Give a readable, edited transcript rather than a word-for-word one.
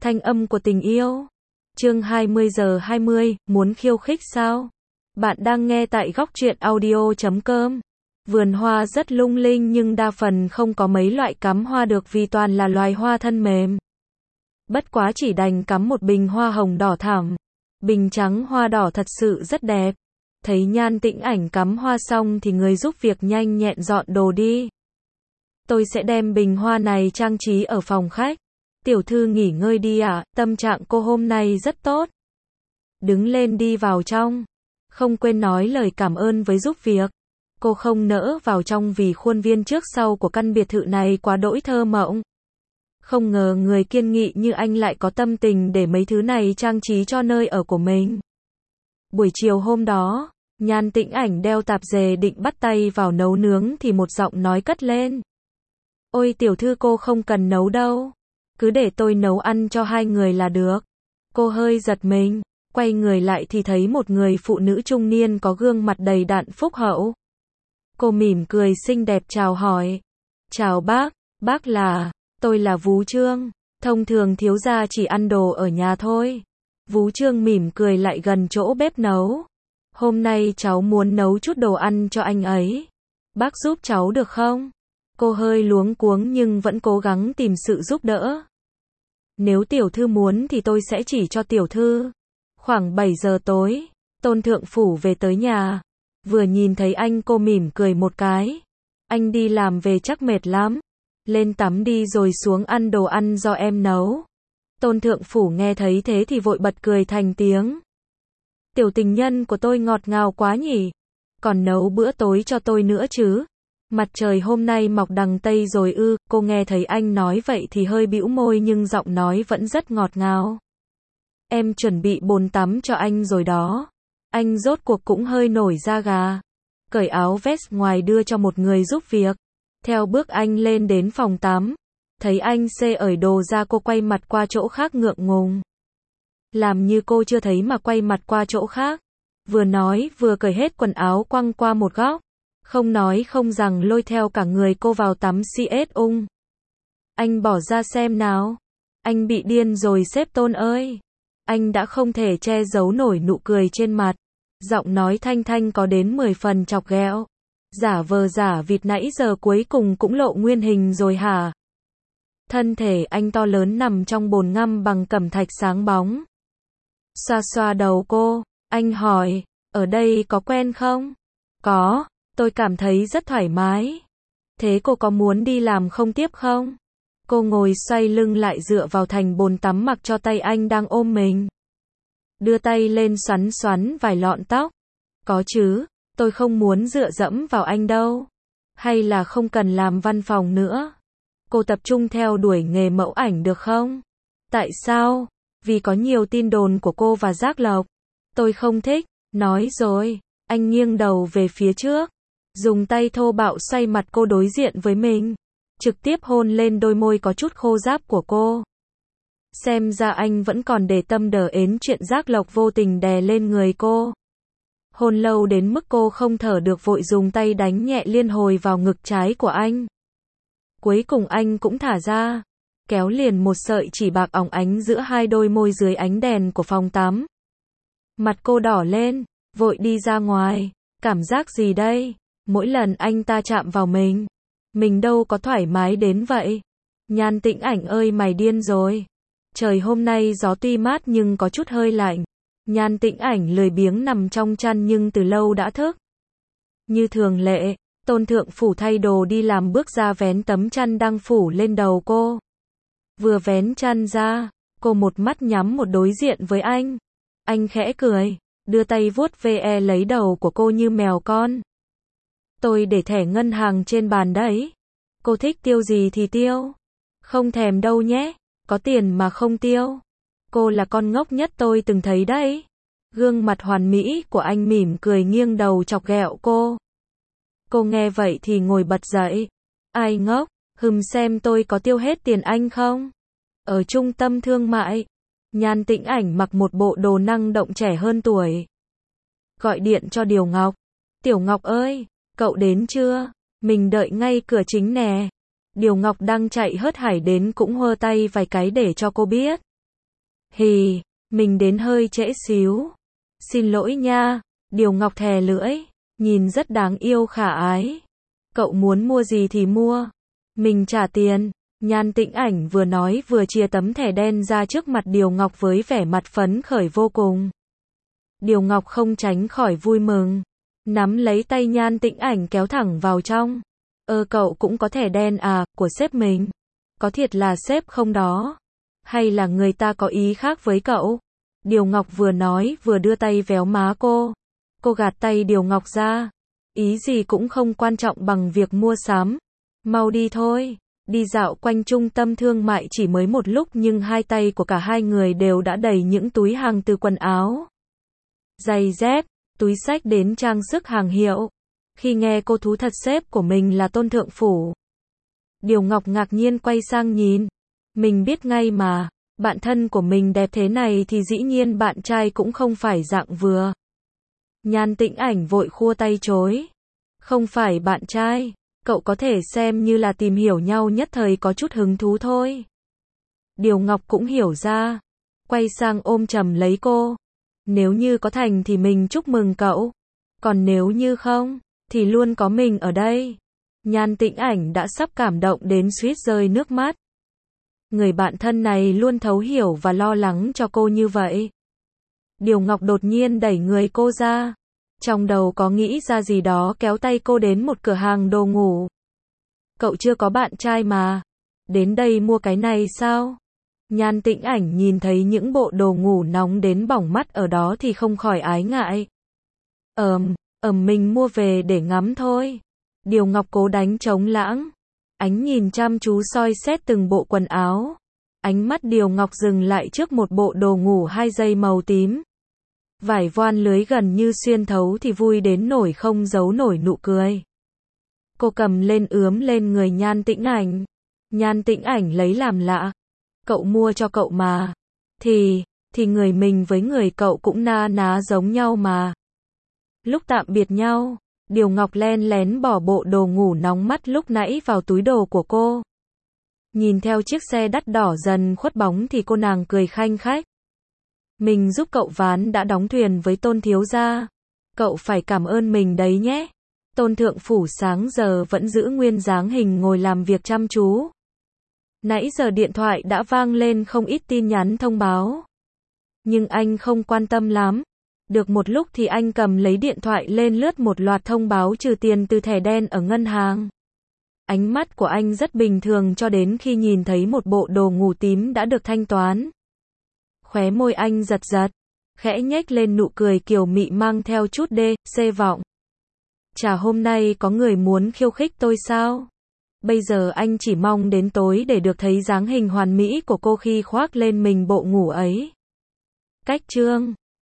Thanh âm của tình yêu. Chương 20:20, muốn khiêu khích sao? Bạn đang nghe tại góc truyện audio.com. Vườn hoa rất lung linh nhưng đa phần không có mấy loại cắm hoa được vì toàn là loài hoa thân mềm. Bất quá chỉ đành cắm một bình hoa hồng đỏ thẳm. Bình trắng hoa đỏ thật sự rất đẹp. Thấy Nhan Tĩnh Ảnh cắm hoa xong thì người giúp việc nhanh nhẹn dọn đồ đi. Tôi sẽ đem bình hoa này trang trí ở phòng khách. Tiểu thư nghỉ ngơi đi ạ, tâm trạng cô hôm nay rất tốt. Đứng lên đi vào trong. Không quên nói lời cảm ơn với giúp việc. Cô không nỡ vào trong vì khuôn viên trước sau của căn biệt thự này quá đỗi thơ mộng. Không ngờ người kiên nghị như anh lại có tâm tình để mấy thứ này trang trí cho nơi ở của mình. Buổi chiều hôm đó, Nhan Tĩnh Ảnh đeo tạp dề định bắt tay vào nấu nướng thì một giọng nói cất lên. Ôi tiểu thư cô không cần nấu đâu. Cứ để tôi nấu ăn cho hai người là được. Cô hơi giật mình, quay người lại thì thấy một người phụ nữ trung niên có gương mặt đầy đặn phúc hậu. Cô mỉm cười xinh đẹp chào hỏi. Chào bác là, tôi là Vú Trương, thông thường thiếu gia chỉ ăn đồ ở nhà thôi. Vú Trương mỉm cười lại gần chỗ bếp nấu. Hôm nay cháu muốn nấu chút đồ ăn cho anh ấy. Bác giúp cháu được không? Cô hơi luống cuống nhưng vẫn cố gắng tìm sự giúp đỡ. Nếu tiểu thư muốn thì tôi sẽ chỉ cho tiểu thư. Khoảng 7 giờ tối, Tôn Thượng Phủ về tới nhà. Vừa nhìn thấy anh cô mỉm cười một cái. Anh đi làm về chắc mệt lắm. Lên tắm đi rồi xuống ăn đồ ăn do em nấu. Tôn Thượng Phủ nghe thấy thế thì vội bật cười thành tiếng. Tiểu tình nhân của tôi ngọt ngào quá nhỉ. Còn nấu bữa tối cho tôi nữa chứ. Mặt trời hôm nay mọc đằng Tây rồi ư, cô nghe thấy anh nói vậy thì hơi bĩu môi nhưng giọng nói vẫn rất ngọt ngào. Em chuẩn bị bồn tắm cho anh rồi đó. Anh rốt cuộc cũng hơi nổi da gà. Cởi áo vest ngoài đưa cho một người giúp việc. Theo bước anh lên đến phòng tắm. Thấy anh ởi đồ ra cô quay mặt qua chỗ khác ngượng ngùng. Làm như cô chưa thấy mà quay mặt qua chỗ khác. Vừa nói vừa cởi hết quần áo quăng qua một góc. Không nói không rằng lôi theo cả người cô vào tắm CS ung. Anh bỏ ra xem nào. Anh bị điên rồi sếp Tôn ơi. Anh đã không thể che giấu nổi nụ cười trên mặt. Giọng nói thanh thanh có đến 10 phần chọc ghẹo. Giả vờ giả vịt nãy giờ cuối cùng cũng lộ nguyên hình rồi hả? Thân thể anh to lớn nằm trong bồn ngâm bằng cẩm thạch sáng bóng. Xoa xoa đầu cô, anh hỏi, ở đây có quen không? Có. Tôi cảm thấy rất thoải mái. Thế cô có muốn đi làm không tiếp không? Cô ngồi xoay lưng lại dựa vào thành bồn tắm mặc cho tay anh đang ôm mình. Đưa tay lên xoắn xoắn vài lọn tóc. Có chứ, tôi không muốn dựa dẫm vào anh đâu. Hay là không cần làm văn phòng nữa. Cô tập trung theo đuổi nghề mẫu ảnh được không? Tại sao? Vì có nhiều tin đồn của cô và Giác Lộc. Tôi không thích. Nói rồi, anh nghiêng đầu về phía trước. Dùng tay thô bạo xoay mặt cô đối diện với mình. Trực tiếp hôn lên đôi môi có chút khô ráp của cô. Xem ra anh vẫn còn để tâm đờ ến chuyện Giác Lộc vô tình đè lên người cô. Hôn lâu đến mức cô không thở được vội dùng tay đánh nhẹ liên hồi vào ngực trái của anh. Cuối cùng anh cũng thả ra. Kéo liền một sợi chỉ bạc óng ánh giữa hai đôi môi dưới ánh đèn của phòng tắm. Mặt cô đỏ lên, vội đi ra ngoài. Cảm giác gì đây? Mỗi lần anh ta chạm vào mình đâu có thoải mái đến vậy. Nhan Tĩnh Ảnh ơi mày điên rồi. Trời hôm nay gió tuy mát nhưng có chút hơi lạnh. Nhan Tĩnh Ảnh lười biếng nằm trong chăn nhưng từ lâu đã thức. Như thường lệ, Tôn Thượng Phủ thay đồ đi làm bước ra vén tấm chăn đang phủ lên đầu cô. Vừa vén chăn ra, cô một mắt nhắm một đối diện với anh. Anh khẽ cười, đưa tay vuốt ve lấy đầu của cô như mèo con. Tôi để thẻ ngân hàng trên bàn đấy. Cô thích tiêu gì thì tiêu. Không thèm đâu nhé. Có tiền mà không tiêu. Cô là con ngốc nhất tôi từng thấy đấy. Gương mặt hoàn mỹ của anh mỉm cười nghiêng đầu chọc ghẹo cô. Cô nghe vậy thì ngồi bật dậy. Ai ngốc, xem tôi có tiêu hết tiền anh không? Ở trung tâm thương mại, Nhan Tĩnh Ảnh mặc một bộ đồ năng động trẻ hơn tuổi. Gọi điện cho Điều Ngọc. Tiểu Ngọc ơi, cậu đến chưa? Mình đợi ngay cửa chính nè. Điều Ngọc đang chạy hớt hải đến cũng hơ tay vài cái để cho cô biết. Hì, mình đến hơi trễ xíu. Xin lỗi nha. Điều Ngọc thè lưỡi, nhìn rất đáng yêu khả ái. Cậu muốn mua gì thì mua. Mình trả tiền. Nhan Tĩnh Ảnh vừa nói vừa chia tấm thẻ đen ra trước mặt Điều Ngọc với vẻ mặt phấn khởi vô cùng. Điều Ngọc không tránh khỏi vui mừng. Nắm lấy tay Nhan Tĩnh Ảnh kéo thẳng vào trong. Cậu cũng có thẻ đen à, của sếp mình. Có thiệt là sếp không đó? Hay là người ta có ý khác với cậu? Điều Ngọc vừa nói vừa đưa tay véo má cô. Cô gạt tay Điều Ngọc ra. Ý gì cũng không quan trọng bằng việc mua sắm. Mau đi thôi. Đi dạo quanh trung tâm thương mại chỉ mới một lúc nhưng hai tay của cả hai người đều đã đầy những túi hàng từ quần áo, giày dép, túi xách đến trang sức hàng hiệu. Khi nghe cô thú thật sếp của mình là Tôn Thượng Phủ, Điều Ngọc ngạc nhiên quay sang nhìn. Mình biết ngay mà, bạn thân của mình đẹp thế này thì dĩ nhiên bạn trai cũng không phải dạng vừa. Nhan Tĩnh Ảnh vội khua tay chối. Không phải bạn trai, cậu có thể xem như là tìm hiểu nhau nhất thời có chút hứng thú thôi. Điều Ngọc cũng hiểu ra, quay sang ôm chầm lấy cô. Nếu như có thành thì mình chúc mừng cậu, còn nếu như không, thì luôn có mình ở đây. Nhan Tĩnh Ảnh đã sắp cảm động đến suýt rơi nước mắt. Người bạn thân này luôn thấu hiểu và lo lắng cho cô như vậy. Điều Ngọc đột nhiên đẩy người cô ra. Trong đầu có nghĩ ra gì đó kéo tay cô đến một cửa hàng đồ ngủ. Cậu chưa có bạn trai mà. Đến đây mua cái này sao? Nhan Tĩnh Ảnh nhìn thấy những bộ đồ ngủ nóng đến bỏng mắt ở đó thì không khỏi ái ngại. Mình mua về để ngắm thôi. Điều Ngọc cố đánh trống lãng. Ánh nhìn chăm chú soi xét từng bộ quần áo. Ánh mắt Điều Ngọc dừng lại trước một bộ đồ ngủ 2 dây màu tím. Vải voan lưới gần như xuyên thấu thì vui đến nổi không giấu nổi nụ cười. Cô cầm lên ướm lên người Nhan Tĩnh Ảnh. Nhan Tĩnh Ảnh lấy làm lạ. Cậu mua cho cậu mà. Thì người mình với người cậu cũng na ná giống nhau mà. Lúc tạm biệt nhau, Điều Ngọc len lén bỏ bộ đồ ngủ nóng mắt lúc nãy vào túi đồ của cô. Nhìn theo chiếc xe đắt đỏ dần khuất bóng thì cô nàng cười khanh khách. Mình giúp cậu ván đã đóng thuyền với Tôn thiếu gia. Cậu phải cảm ơn mình đấy nhé. Tôn Thượng Phủ sáng giờ vẫn giữ nguyên dáng hình ngồi làm việc chăm chú. Nãy giờ điện thoại đã vang lên không ít tin nhắn thông báo. Nhưng anh không quan tâm lắm. Được một lúc thì anh cầm lấy điện thoại lên lướt một loạt thông báo trừ tiền từ thẻ đen ở ngân hàng. Ánh mắt của anh rất bình thường cho đến khi nhìn thấy một bộ đồ ngủ tím đã được thanh toán. Khóe môi anh giật giật, khẽ nhếch lên nụ cười kiều mị mang theo chút xê vọng. Chả hôm nay có người muốn khiêu khích tôi sao? Bây giờ anh chỉ mong đến tối để được thấy dáng hình hoàn mỹ của cô khi khoác lên mình bộ ngủ ấy. Cách chương